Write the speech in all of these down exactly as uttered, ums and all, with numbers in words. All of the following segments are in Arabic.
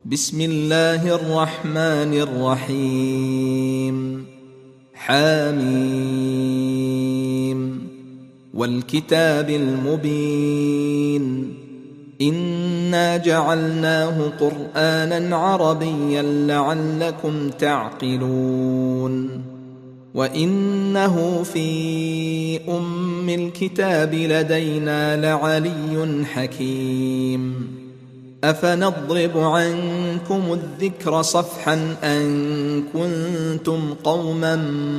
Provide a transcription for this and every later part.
بسم الله الرحمن الرحيم. حاميم والكتاب المبين إنا جعلناه قرآنا عربيا لعلكم تعقلون وإنه في أم الكتاب لدينا لعلي حكيم. أفنضرب عنكم الذكر صفحا أن كنتم قوما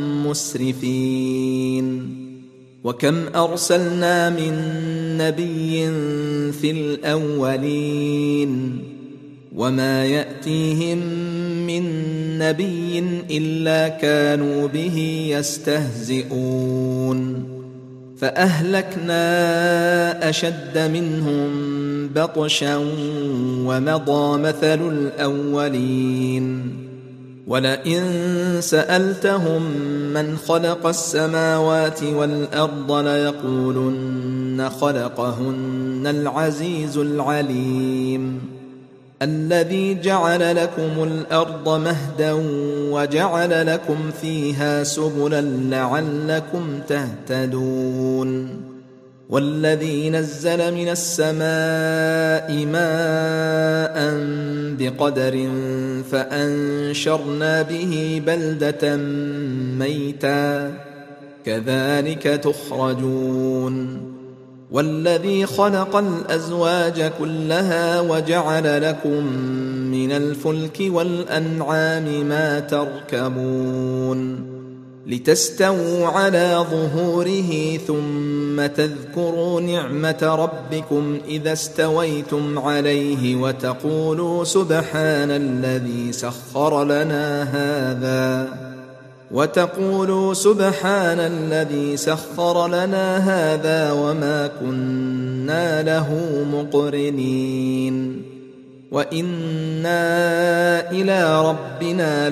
مسرفين وكم أرسلنا من نبي في الأولين وما يأتيهم من نبي إلا كانوا به يستهزئون فأهلكنا أشد منهم بطشا ومضى مثل الأولين. ولئن سألتهم من خلق السماوات والأرض ليقولن خلقهن العزيز العليم الذي جعل لكم الأرض مهدا وجعل لكم فيها سبلا لعلكم تهتدون والذي نزل من السماء ماء بقدر فأنشرنا به بلدة ميتا كذلك تخرجون والذي خلق الأزواج كلها وجعل لكم من الفلك والأنعام ما تركبون لتستووا على ظهوره ثم تذكروا نعمة ربكم إذا استويتم عليه وتقولوا سبحان الذي سخر لنا هذا وتقولوا سبحان الذي سخر لنا هذا وما كنا له مقرنين وإنا إلى ربنا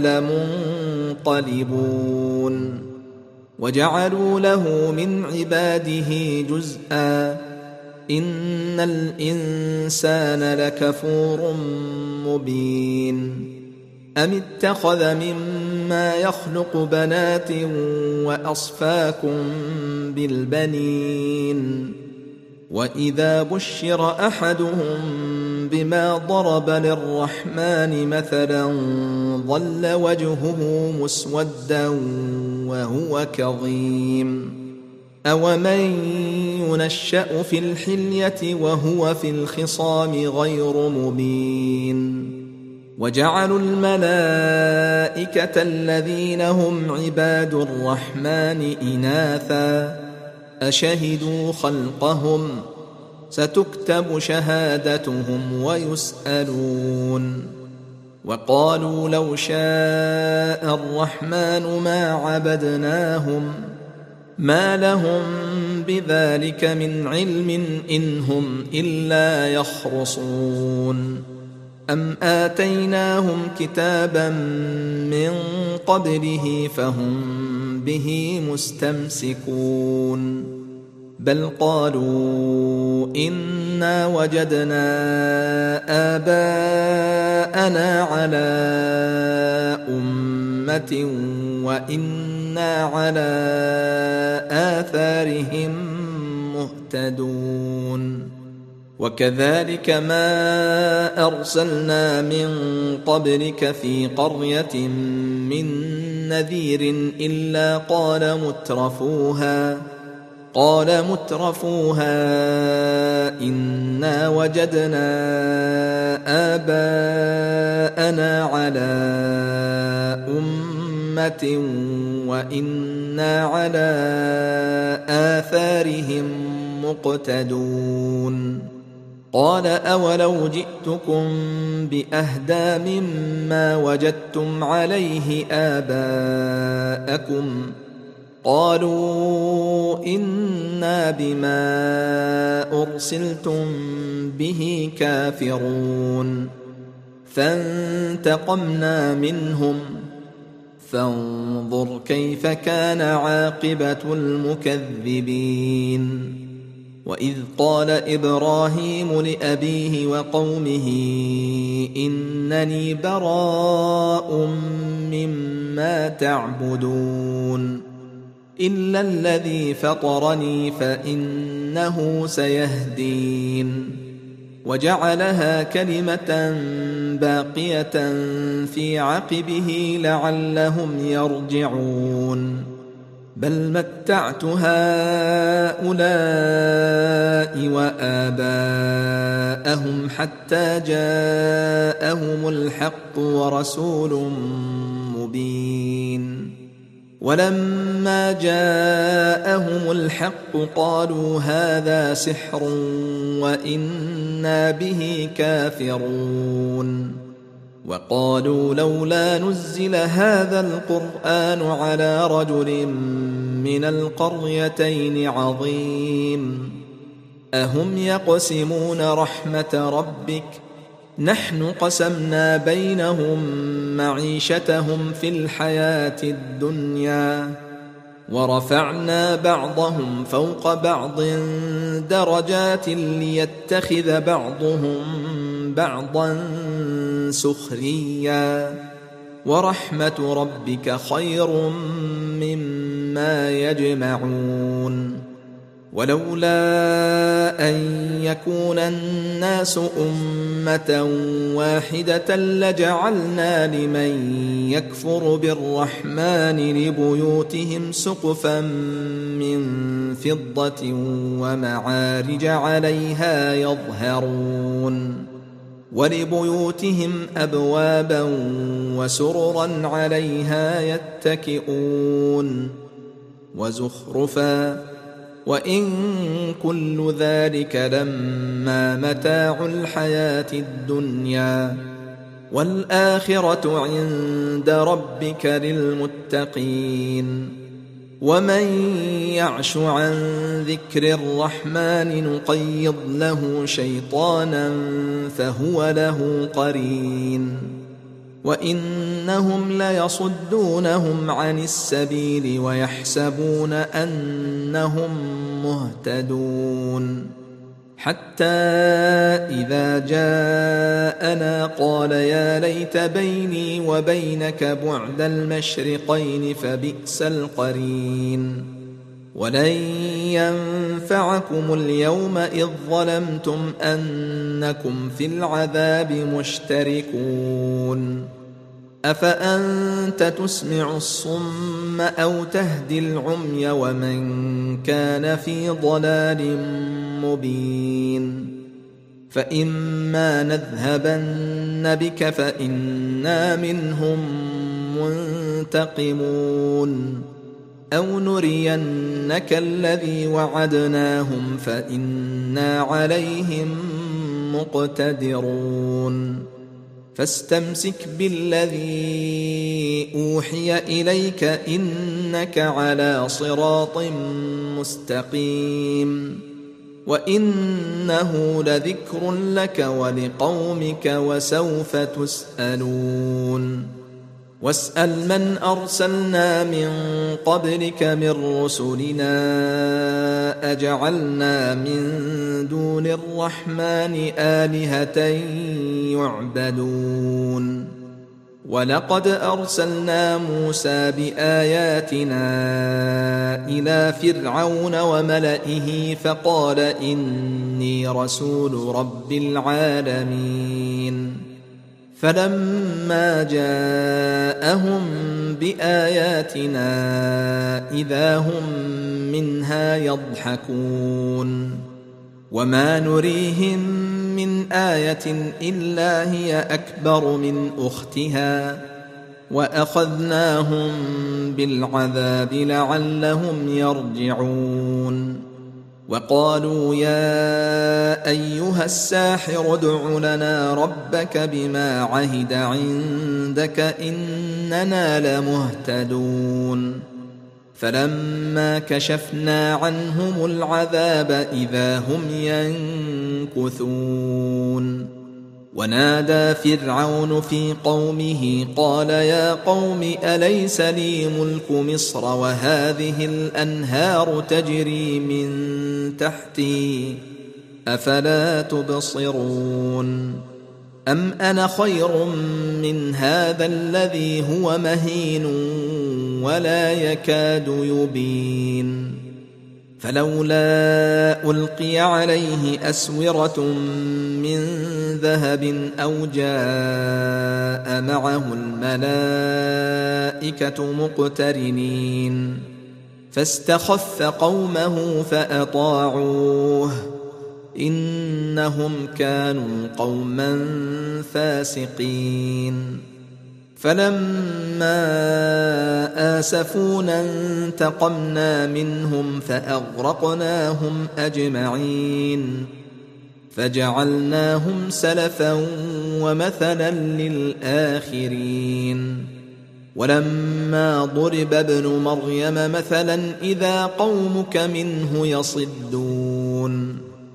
لمنقلبون. وجعلوا له من عباده جزءا إن الإنسان لكفور مبين. أم اتخذ مما يخلق بنات وأصفاكم بالبنين وإذا بشر أحدهم بما ضرب للرحمن مثلا ظل وجهه مسودا وهو كظيم أومن ينشأ في الحلية وهو في الخصام غير مبين. وجعلوا الملائكة الذين هم عباد الرحمن إناثا أشهدوا خلقهم ستكتب شهادتهم ويسألون. وقالوا لو شاء الرحمن ما عبدناهم ما لهم بذلك من علم إن هم إلا يخرصون. أم آتيناهم كتابا من قبله فهم به مستمسكون بل قالوا إنا وجدنا آباءنا على أمة وإنا على آثارهم مهتدون. وكذلك ما أرسلنا من قبلك في قرية من نذير إلا قال مترفوها قال مترفوها إنا وجدنا آباءنا على أمة وإنا على آثارهم مقتدون. قال أولو جئتكم بأهدى مما وجدتم عليه آباءكم قالوا إنا بما أرسلتم به كافرون فانتقمنا منهم فانظر كيف كان عاقبة المكذبين. وإذ قال إبراهيم لأبيه وقومه إنني براء مما تعبدون إلا الذي فطرني فإنه سيهدين وجعلها كلمة باقية في عقبه لعلهم يرجعون بل متعت هؤلاء وآباءهم حتى جاءهم الحق ورسول مبين ولما جاءهم الحق قالوا هذا سحر وإنا به كافرون وقالوا لولا نزل هذا القرآن على رجل من القريتين عظيم أهم يقسمون رحمة ربك نحن قسمنا بينهم معيشتهم في الحياة الدنيا ورفعنا بعضهم فوق بعض درجات ليتخذ بعضهم بعضا سخريا ورحمة ربك خير مما يجمعون ولولا أن يكون الناس أمة واحدة لجعلنا لمن يكفر بالرحمن لبيوتهم سقفا من فضة ومعارج عليها يظهرون ولبيوتهم أبوابا وسررا عليها يتكئون وزخرفا وإن كل ذلك لما متاع الحياة الدنيا والآخرة عند ربك للمتقين ومن يعش عن ذكر الرحمن نقيض له شيطانا فهو له قرين وإنهم ليصدونهم عن السبيل ويحسبون أنهم مهتدون حتى إذا جاءنا قال يا ليت بيني وبينك بعد المشرقين فبئس القرين ولن ينفعكم اليوم إذ ظلمتم أنكم في العذاب مشتركون أفأنت تسمع الصم أو تهدي العمي ومن كان في ضلال مبين فإما نذهبن بك فإنا منهم منتقمون أو نرينك الذي وعدناهم فإنا عليهم مقتدرون فاستمسك بالذي أوحي إليك إنك على صراط مستقيم وإنه لذكر لك ولقومك وسوف تسألون واسأل من أرسلنا من قبلك من رسلنا أجعلنا من دون الرحمن آلهة يعبدون ولقد أرسلنا موسى بآياتنا إلى فرعون وملئه فقال إني رسول رب العالمين فلما جاءهم بآياتنا إذا هم منها يضحكون وما نريهم من آية إلا هي أكبر من أختها وأخذناهم بالعذاب لعلهم يرجعون وقالوا يا أيها الساحر ادع لنا ربك بما عهد عندك إننا لمهتدون فلما كشفنا عنهم العذاب إذا هم ينكثون ونادى فرعون في قومه قال يا قوم أليس لي ملك مصر وهذه الأنهار تجري من تحتي أفلا تبصرون أم أنا خير من هذا الذي هو مهين ولا يكاد يبين فلولا ألقي عليه أسورة من ذهب أو جاء معه الملائكة مقترنين فاستخف قومه فأطاعوه إنهم كانوا قوما فاسقين فلما آسفونا انتقمنا منهم فأغرقناهم أجمعين فجعلناهم سلفا ومثلا للآخرين ولما ضرب ابن مريم مثلا إذا قومك منه يصدون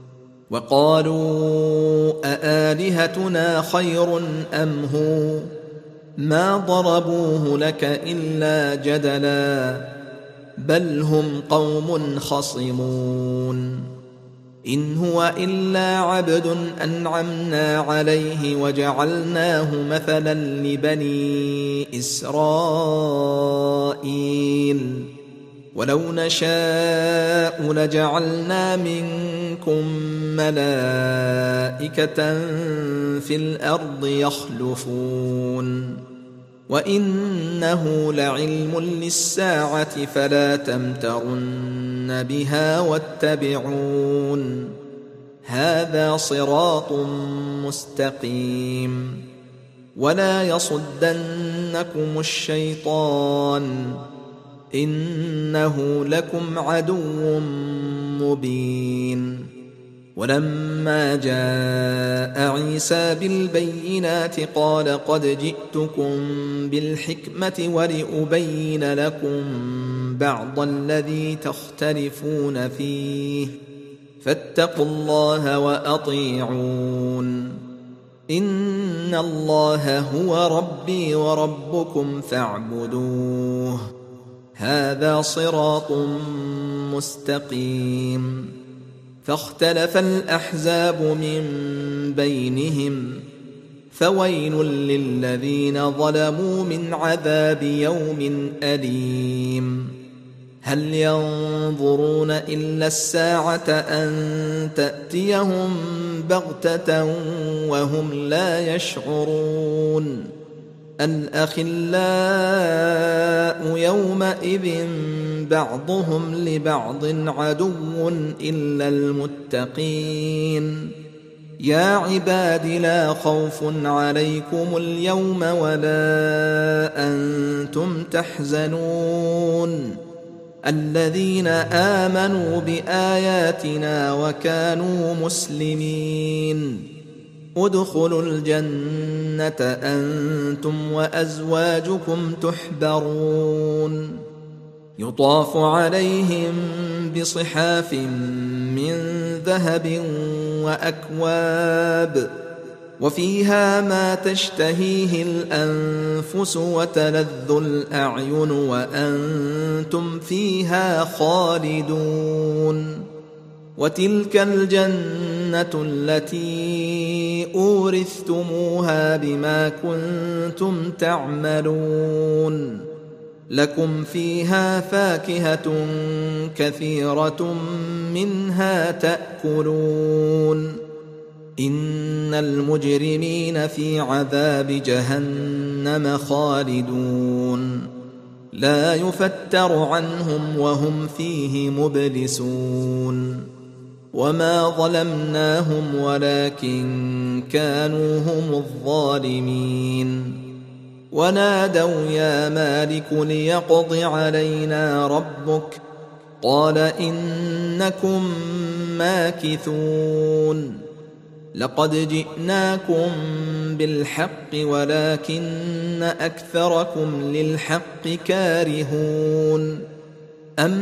وقالوا أآلهتنا خير أم هو ما ضربوه لك إلا جدلا بل هم قوم خصمون إن هو إلا عبد أنعمنا عليه وجعلناه مثلا لبني إسرائيل ولو نشاء لجعلنا منكم ملائكة في الأرض يخلفون وإنه لعلم للساعة فلا تمترن بها واتبعون هذا صراط مستقيم ولا يصدنكم الشيطان إنه لكم عدو مبين ولما جاء عيسى بالبينات قال قد جئتكم بالحكمة ولأبين لكم بعض الذي تختلفون فيه فاتقوا الله وأطيعون إن الله هو ربي وربكم فاعبدوه هذا صراط مستقيم فاختلف الأحزاب من بينهم فويل للذين ظلموا من عذاب يوم أليم هل ينظرون إلا الساعة أن تأتيهم بغتة وهم لا يشعرون الأخلاء يومئذ بعضهم لبعض عدو إلا المتقين يا عباد لا خوف عليكم اليوم ولا أنتم تحزنون الذين آمنوا بآياتنا وكانوا مسلمين ادخلوا الجنة أنتم وأزواجكم تحبرون يطاف عليهم بصحاف من ذهب وأكواب وفيها ما تشتهيه الأنفس وتلذ الأعين وأنتم فيها خالدون وتلك الجنة التي أورثتموها بما كنتم تعملون لكم فيها فاكهة كثيرة منها تأكلون إن المجرمين في عذاب جهنم خالدون لا يفتر عنهم وهم فيه مبلسون وما ظلمناهم ولكن كانوا هم الظالمين ونادوا يا مالك ليقض علينا ربك قال إنكم ماكثون لقد جئناكم بالحق ولكن أكثركم للحق كارهون أم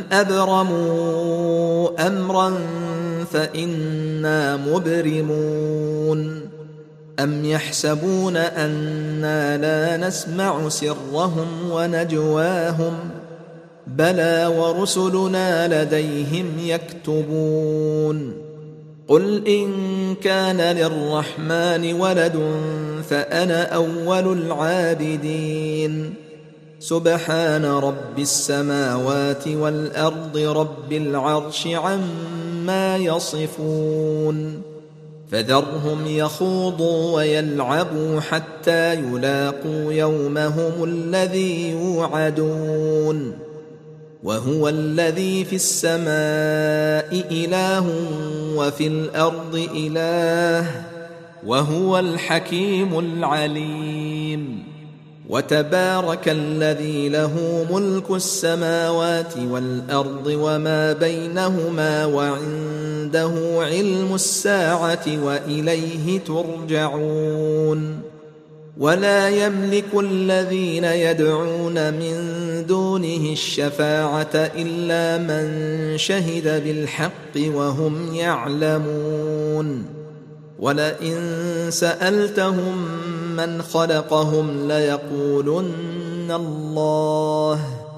أبرموا أمرا فإنا مبرمون أم يحسبون أنا لا نسمع سرهم ونجواهم بلى ورسلنا لديهم يكتبون قل إن كان للرحمن ولد فأنا أول العابدين سبحان رب السماوات والأرض رب العرش عما يصفون فذرهم يخوضوا ويلعبوا حتى يلاقوا يومهم الذي يوعدون وهو الذي في السماء إله وفي الأرض إله وهو الحكيم العليم وتبارك الذي له ملك السماوات والأرض وما بينهما وعنده علم الساعة وإليه ترجعون ولا يملك الذين يدعون من دونه الشفاعة إلا من شهد بالحق وهم يعلمون ولئن سألتهم من خلقهم ليقولن الله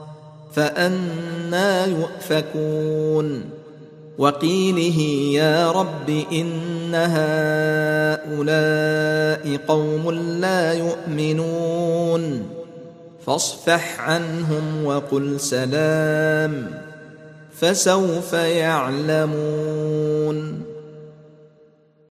فأنى يؤفكون وقيله يا رب إن هؤلاء قوم لا يؤمنون فاصفح عنهم وقل سلام فسوف يعلمون.